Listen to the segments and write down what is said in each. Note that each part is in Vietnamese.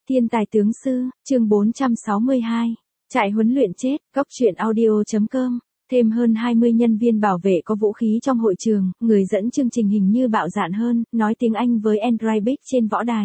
Thiên tài tướng sư, chương 462. Trại huấn luyện chết, góc truyện audio.com. Thêm hơn 20 nhân viên bảo vệ có vũ khí trong hội trường, người dẫn chương trình hình như bạo dạn hơn, nói tiếng Anh với Andrybik trên võ đài.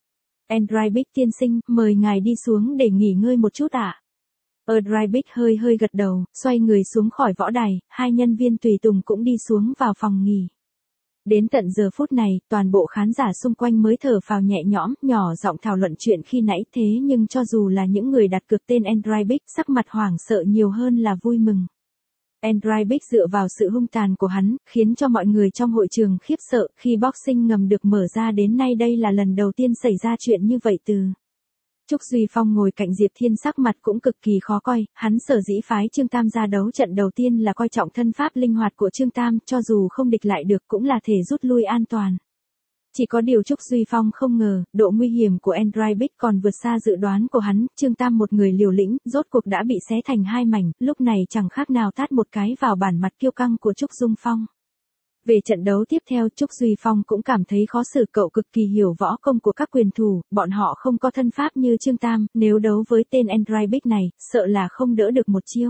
Andrybik tiên sinh, mời ngài đi xuống để nghỉ ngơi một chút ạ. Andrybik hơi gật đầu, xoay người xuống khỏi võ đài, hai nhân viên tùy tùng cũng đi xuống vào phòng nghỉ. Đến tận giờ phút này, toàn bộ khán giả xung quanh mới thở phào nhẹ nhõm, nhỏ giọng thảo luận chuyện khi nãy, thế nhưng cho dù là những người đặt cược tên Andrybik, sắc mặt hoảng sợ nhiều hơn là vui mừng. Andrybik dựa vào sự hung tàn của hắn, khiến cho mọi người trong hội trường khiếp sợ, khi boxing ngầm được mở ra đến nay đây là lần đầu tiên xảy ra chuyện như vậy từ. Trúc Duy Phong ngồi cạnh Diệp Thiên sắc mặt cũng cực kỳ khó coi, hắn sở dĩ phái Trương Tam ra đấu trận đầu tiên là coi trọng thân pháp linh hoạt của Trương Tam, cho dù không địch lại được cũng là thể rút lui an toàn. Chỉ có điều Trúc Duy Phong không ngờ, độ nguy hiểm của Andrybik còn vượt xa dự đoán của hắn, Trương Tam một người liều lĩnh, rốt cuộc đã bị xé thành hai mảnh, lúc này chẳng khác nào tát một cái vào bản mặt kiêu căng của Trúc Dung Phong. Về trận đấu tiếp theo, Trúc Duy Phong cũng cảm thấy khó xử, cậu cực kỳ hiểu võ công của các quyền thủ, bọn họ không có thân pháp như Trương Tam, nếu đấu với tên Andrybik này, sợ là không đỡ được một chiêu.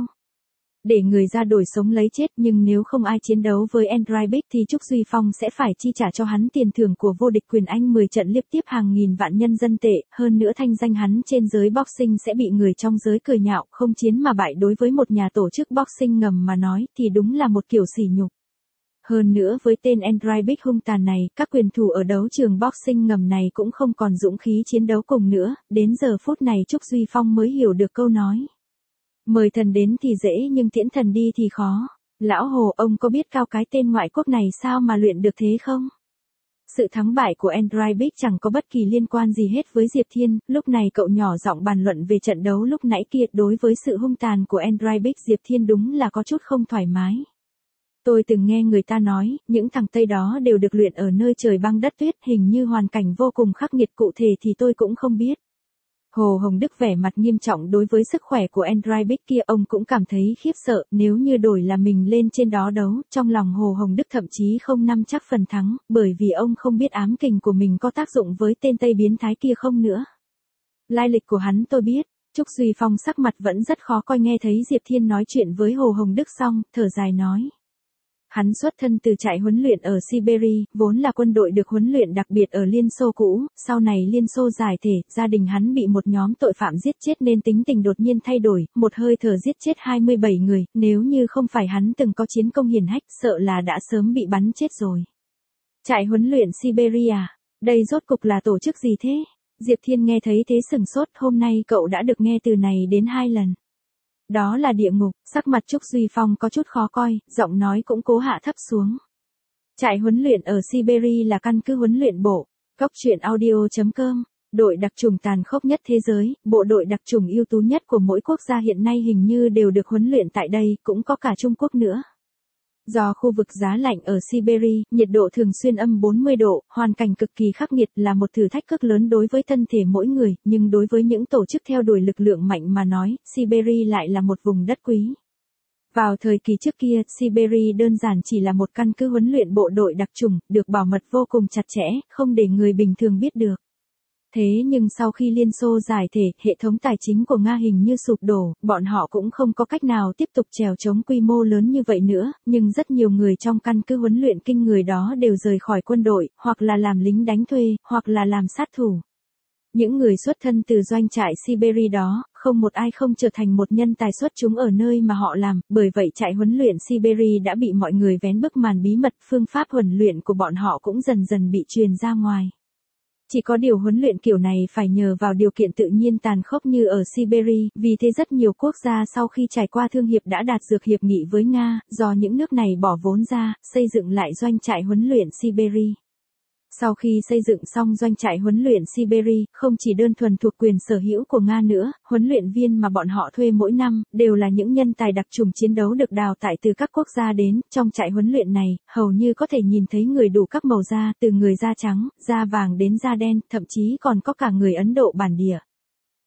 Để người ra đổi sống lấy chết, nhưng nếu không ai chiến đấu với Andrybik thì Trúc Duy Phong sẽ phải chi trả cho hắn tiền thưởng của vô địch quyền Anh 10 trận liên tiếp hàng nghìn vạn nhân dân tệ, hơn nữa thanh danh hắn trên giới boxing sẽ bị người trong giới cười nhạo, không chiến mà bại đối với một nhà tổ chức boxing ngầm mà nói thì đúng là một kiểu sỉ nhục. Hơn nữa với tên Andrybik hung tàn này, các quyền thủ ở đấu trường boxing ngầm này cũng không còn dũng khí chiến đấu cùng nữa, đến giờ phút này Trúc Duy Phong mới hiểu được câu nói. Mời thần đến thì dễ nhưng tiễn thần đi thì khó. Lão Hồ, ông có biết cao cái tên ngoại quốc này sao mà luyện được thế không? Sự thắng bại của Andrybik chẳng có bất kỳ liên quan gì hết với Diệp Thiên, lúc này cậu nhỏ giọng bàn luận về trận đấu lúc nãy kia, đối với sự hung tàn của Andrybik Diệp Thiên đúng là có chút không thoải mái. Tôi từng nghe người ta nói, những thằng Tây đó đều được luyện ở nơi trời băng đất tuyết, hình như hoàn cảnh vô cùng khắc nghiệt, cụ thể thì tôi cũng không biết. Hồ Hồng Đức vẻ mặt nghiêm trọng đối với sức khỏe của Andrybik kia, ông cũng cảm thấy khiếp sợ, nếu như đổi là mình lên trên đó đấu, trong lòng Hồ Hồng Đức thậm chí không nắm chắc phần thắng, bởi vì ông không biết ám kình của mình có tác dụng với tên Tây biến thái kia không nữa. Lai lịch của hắn tôi biết. Trúc Duy Phong sắc mặt vẫn rất khó coi, nghe thấy Diệp Thiên nói chuyện với Hồ Hồng Đức xong, thở dài nói. Hắn xuất thân từ trại huấn luyện ở Siberia, vốn là quân đội được huấn luyện đặc biệt ở Liên Xô cũ, sau này Liên Xô giải thể, gia đình hắn bị một nhóm tội phạm giết chết nên tính tình đột nhiên thay đổi, một hơi thở giết chết 27 người, nếu như không phải hắn từng có chiến công hiển hách, sợ là đã sớm bị bắn chết rồi. Trại huấn luyện Siberia, đây rốt cục là tổ chức gì thế? Diệp Thiên nghe thấy thế sửng sốt, hôm nay cậu đã được nghe từ này đến 2 lần. Đó là địa ngục, sắc mặt Trúc Duy Phong có chút khó coi, giọng nói cũng cố hạ thấp xuống. Trại huấn luyện ở Siberia là căn cứ huấn luyện bộ. Góc truyện audio.com. Đội đặc chủng tàn khốc nhất thế giới, bộ đội đặc chủng ưu tú nhất của mỗi quốc gia hiện nay hình như đều được huấn luyện tại đây, cũng có cả Trung Quốc nữa. Do khu vực giá lạnh ở Siberia, nhiệt độ thường xuyên âm 40 độ, hoàn cảnh cực kỳ khắc nghiệt là một thử thách cực lớn đối với thân thể mỗi người, nhưng đối với những tổ chức theo đuổi lực lượng mạnh mà nói, Siberia lại là một vùng đất quý. Vào thời kỳ trước kia, Siberia đơn giản chỉ là một căn cứ huấn luyện bộ đội đặc chủng, được bảo mật vô cùng chặt chẽ, không để người bình thường biết được. Thế nhưng sau khi Liên Xô giải thể, hệ thống tài chính của Nga hình như sụp đổ, bọn họ cũng không có cách nào tiếp tục chèo chống quy mô lớn như vậy nữa, nhưng rất nhiều người trong căn cứ huấn luyện kinh người đó đều rời khỏi quân đội, hoặc là làm lính đánh thuê, hoặc là làm sát thủ. Những người xuất thân từ doanh trại Siberia đó, không một ai không trở thành một nhân tài xuất chúng ở nơi mà họ làm, bởi vậy trại huấn luyện Siberia đã bị mọi người vén bức màn bí mật, phương pháp huấn luyện của bọn họ cũng dần dần bị truyền ra ngoài. Chỉ có điều huấn luyện kiểu này phải nhờ vào điều kiện tự nhiên tàn khốc như ở Siberia, vì thế rất nhiều quốc gia sau khi trải qua thương hiệp đã đạt dược hiệp nghị với Nga, do những nước này bỏ vốn ra, xây dựng lại doanh trại huấn luyện Siberia. Sau khi xây dựng xong doanh trại huấn luyện Siberia, không chỉ đơn thuần thuộc quyền sở hữu của Nga nữa, huấn luyện viên mà bọn họ thuê mỗi năm, đều là những nhân tài đặc chủng chiến đấu được đào tạo từ các quốc gia đến, trong trại huấn luyện này, hầu như có thể nhìn thấy người đủ các màu da, từ người da trắng, da vàng đến da đen, thậm chí còn có cả người Ấn Độ bản địa.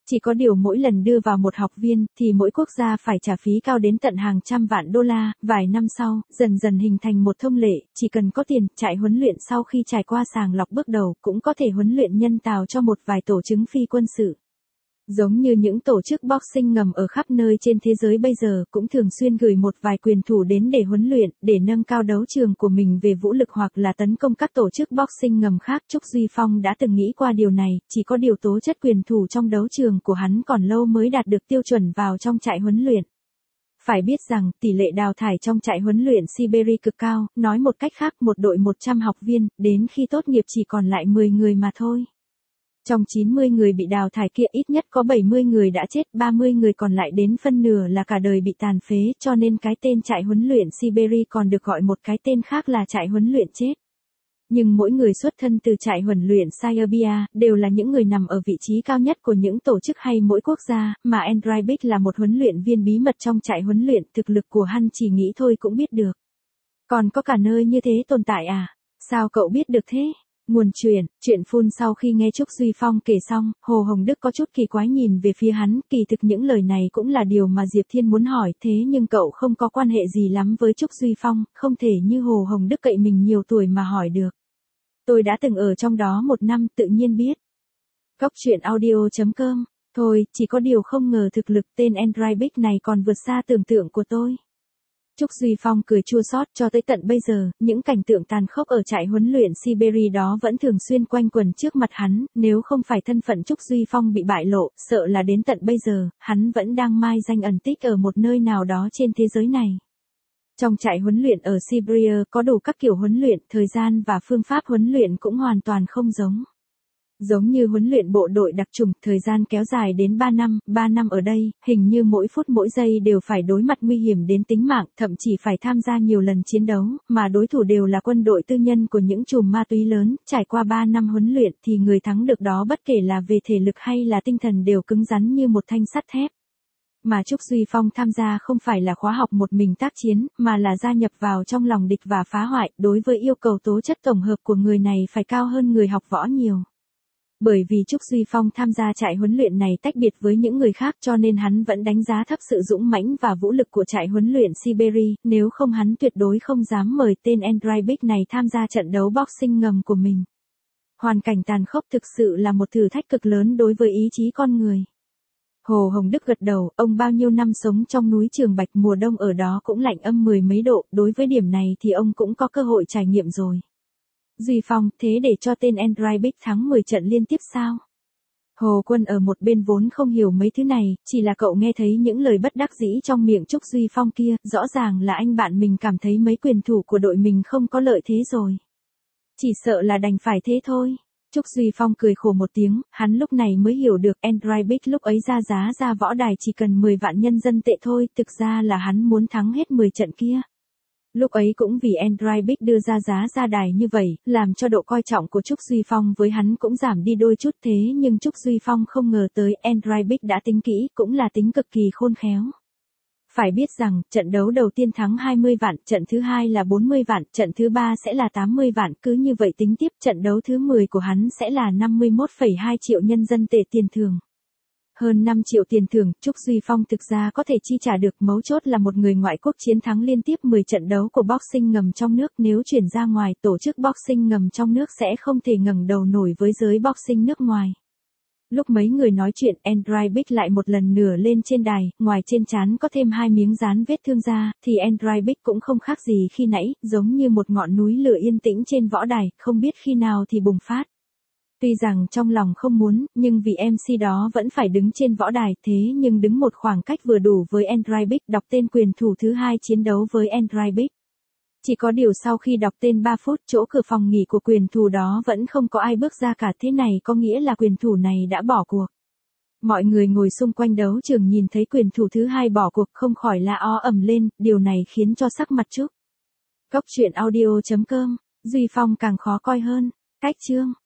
Chỉ có điều mỗi lần đưa vào một học viên, thì mỗi quốc gia phải trả phí cao đến tận hàng trăm vạn đô la, vài năm sau, dần dần hình thành một thông lệ, chỉ cần có tiền, trại huấn luyện sau khi trải qua sàng lọc bước đầu, cũng có thể huấn luyện nhân tào cho một vài tổ chứng phi quân sự. Giống như những tổ chức boxing ngầm ở khắp nơi trên thế giới bây giờ, cũng thường xuyên gửi một vài quyền thủ đến để huấn luyện, để nâng cao đấu trường của mình về vũ lực hoặc là tấn công các tổ chức boxing ngầm khác. Trúc Duy Phong đã từng nghĩ qua điều này, chỉ có điều tố chất quyền thủ trong đấu trường của hắn còn lâu mới đạt được tiêu chuẩn vào trong trại huấn luyện. Phải biết rằng, tỷ lệ đào thải trong trại huấn luyện Siberia cực cao, nói một cách khác, một đội 100 học viên, đến khi tốt nghiệp chỉ còn lại 10 người mà thôi. Trong 90 người bị đào thải kia ít nhất có 70 người đã chết, 30 người còn lại đến phân nửa là cả đời bị tàn phế, cho nên cái tên trại huấn luyện Siberia còn được gọi một cái tên khác là trại huấn luyện chết. Nhưng mỗi người xuất thân từ trại huấn luyện Siberia đều là những người nằm ở vị trí cao nhất của những tổ chức hay mỗi quốc gia, mà Andrei Bích là một huấn luyện viên bí mật trong trại huấn luyện, thực lực của hắn chỉ nghĩ thôi cũng biết được. Còn có cả nơi như thế tồn tại à? Sao cậu biết được thế? Nguồn chuyện phun. Sau khi nghe Trúc Duy Phong kể xong, Hồ Hồng Đức có chút kỳ quái nhìn về phía hắn, kỳ thực những lời này cũng là điều mà Diệp Thiên muốn hỏi, thế nhưng cậu không có quan hệ gì lắm với Trúc Duy Phong, không thể như Hồ Hồng Đức cậy mình nhiều tuổi mà hỏi được. Tôi đã từng ở trong đó 1 năm, tự nhiên biết. Cóc truyện audio.com. Thôi, chỉ có điều không ngờ thực lực tên Andrei Bích này còn vượt xa tưởng tượng của tôi. Trúc Duy Phong cười chua xót, cho tới tận bây giờ, những cảnh tượng tàn khốc ở trại huấn luyện Siberia đó vẫn thường xuyên quanh quẩn trước mặt hắn, nếu không phải thân phận Trúc Duy Phong bị bại lộ, sợ là đến tận bây giờ, hắn vẫn đang mai danh ẩn tích ở một nơi nào đó trên thế giới này. Trong trại huấn luyện ở Siberia có đủ các kiểu huấn luyện, thời gian và phương pháp huấn luyện cũng hoàn toàn không giống. Giống như huấn luyện bộ đội đặc chủng, thời gian kéo dài đến 3 năm ở đây, hình như mỗi phút mỗi giây đều phải đối mặt nguy hiểm đến tính mạng, thậm chí phải tham gia nhiều lần chiến đấu, mà đối thủ đều là quân đội tư nhân của những chùm ma túy lớn, trải qua 3 năm huấn luyện thì người thắng được đó bất kể là về thể lực hay là tinh thần đều cứng rắn như một thanh sắt thép. Mà Trúc Duy Phong tham gia không phải là khóa học một mình tác chiến, mà là gia nhập vào trong lòng địch và phá hoại, đối với yêu cầu tố chất tổng hợp của người này phải cao hơn người học võ nhiều. Bởi vì Trúc Duy Phong tham gia trại huấn luyện này tách biệt với những người khác cho nên hắn vẫn đánh giá thấp sự dũng mãnh và vũ lực của trại huấn luyện Siberia, nếu không hắn tuyệt đối không dám mời tên Andrei Bích này tham gia trận đấu boxing ngầm của mình. Hoàn cảnh tàn khốc thực sự là một thử thách cực lớn đối với ý chí con người. Hồ Hồng Đức gật đầu, ông bao nhiêu năm sống trong núi Trường Bạch, mùa đông ở đó cũng lạnh âm 10 mấy độ, đối với điểm này thì ông cũng có cơ hội trải nghiệm rồi. Duy Phong, thế để cho tên Andrei Bích thắng 10 trận liên tiếp sao? Hồ Quân ở một bên vốn không hiểu mấy thứ này, chỉ là cậu nghe thấy những lời bất đắc dĩ trong miệng Trúc Duy Phong kia, rõ ràng là anh bạn mình cảm thấy mấy quyền thủ của đội mình không có lợi thế rồi. Chỉ sợ là đành phải thế thôi. Trúc Duy Phong cười khổ một tiếng, hắn lúc này mới hiểu được Andrei Bích lúc ấy ra giá ra võ đài chỉ cần 10 vạn nhân dân tệ thôi, thực ra là hắn muốn thắng hết 10 trận kia. Lúc ấy cũng vì Andrei Bích đưa ra giá ra đài như vậy, làm cho độ coi trọng của Trúc Duy Phong với hắn cũng giảm đi đôi chút, thế nhưng Trúc Duy Phong không ngờ tới Andrei Bích đã tính kỹ, cũng là tính cực kỳ khôn khéo. Phải biết rằng, trận đấu đầu tiên thắng 20 vạn, trận thứ 2 là 40 vạn, trận thứ 3 sẽ là 80 vạn, cứ như vậy tính tiếp, trận đấu thứ 10 của hắn sẽ là 51,2 triệu nhân dân tệ tiền thưởng. Hơn 5 triệu tiền thưởng, Trúc Duy Phong thực ra có thể chi trả được, mấu chốt là một người ngoại quốc chiến thắng liên tiếp 10 trận đấu của boxing ngầm trong nước, nếu chuyển ra ngoài, tổ chức boxing ngầm trong nước sẽ không thể ngẩng đầu nổi với giới boxing nước ngoài. Lúc mấy người nói chuyện, Andrei Bích lại một lần nữa lên trên đài, ngoài trên trán có thêm 2 miếng dán vết thương ra, thì Andrei Bích cũng không khác gì khi nãy, giống như một ngọn núi lửa yên tĩnh trên võ đài, không biết khi nào thì bùng phát. Tuy rằng trong lòng không muốn, nhưng vì MC đó vẫn phải đứng trên võ đài, thế nhưng đứng một khoảng cách vừa đủ với Andrei Bích, đọc tên quyền thủ thứ 2 chiến đấu với Andrei Bích. Chỉ có điều sau khi đọc tên 3 phút, chỗ cửa phòng nghỉ của quyền thủ đó vẫn không có ai bước ra cả, thế này có nghĩa là quyền thủ này đã bỏ cuộc. Mọi người ngồi xung quanh đấu trường nhìn thấy quyền thủ thứ 2 bỏ cuộc không khỏi la ó ầm lên, điều này khiến cho sắc mặt Trúc. Cóc truyện audio.com, Duy Phong càng khó coi hơn. Cách chương.